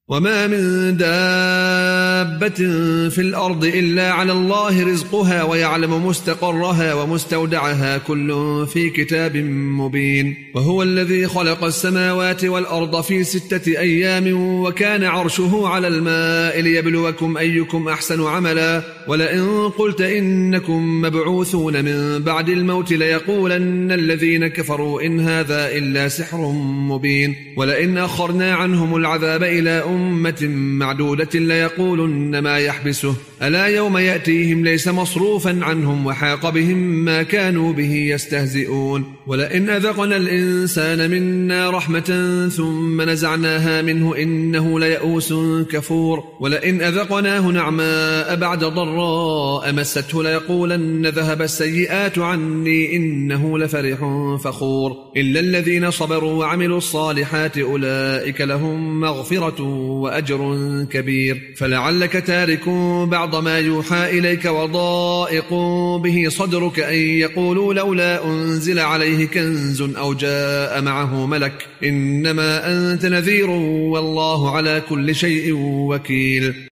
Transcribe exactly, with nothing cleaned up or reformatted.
وما من دابة في الأرض إلا على الله رزقها ويعلم مستقرها ومستودعها كل في كتاب مبين. وهو الذي خلق السماوات والأرض في ستة أيام وكان عرشه على الماء ليبلوكم أيكم أحسن عملا ولئن قلت إنكم مبعوثون من بعد الموت ليقولن الذين كفروا إن هذا إلا سحر مبين. ولئن أخرنا عنهم العذاب إلى أمة معدودة ليقولن ما يحبسه ألا يوم يأتيهم ليس مصروفا عنهم وحاق بهم ما كانوا به يستهزئون. ولئن أذقنا الإنسان منا رحمة ثم نزعناها منه إنه ليئوس كفور. ولئن أذقناه نعماء بعد ضراء مسته ليقولن ذهب السيئات عني إنه لفرح فخور. إلا الذين صبروا وعملوا الصالحات أولئك لهم مغفرة وأجر كبير. فلعلك تارك بعض ما يوحى إليك وضائق به صدرك أن يقولوا لولا أنزل عليه كنز أو جاء معه ملك إنما أنت نذير والله على كل شيء وكيل.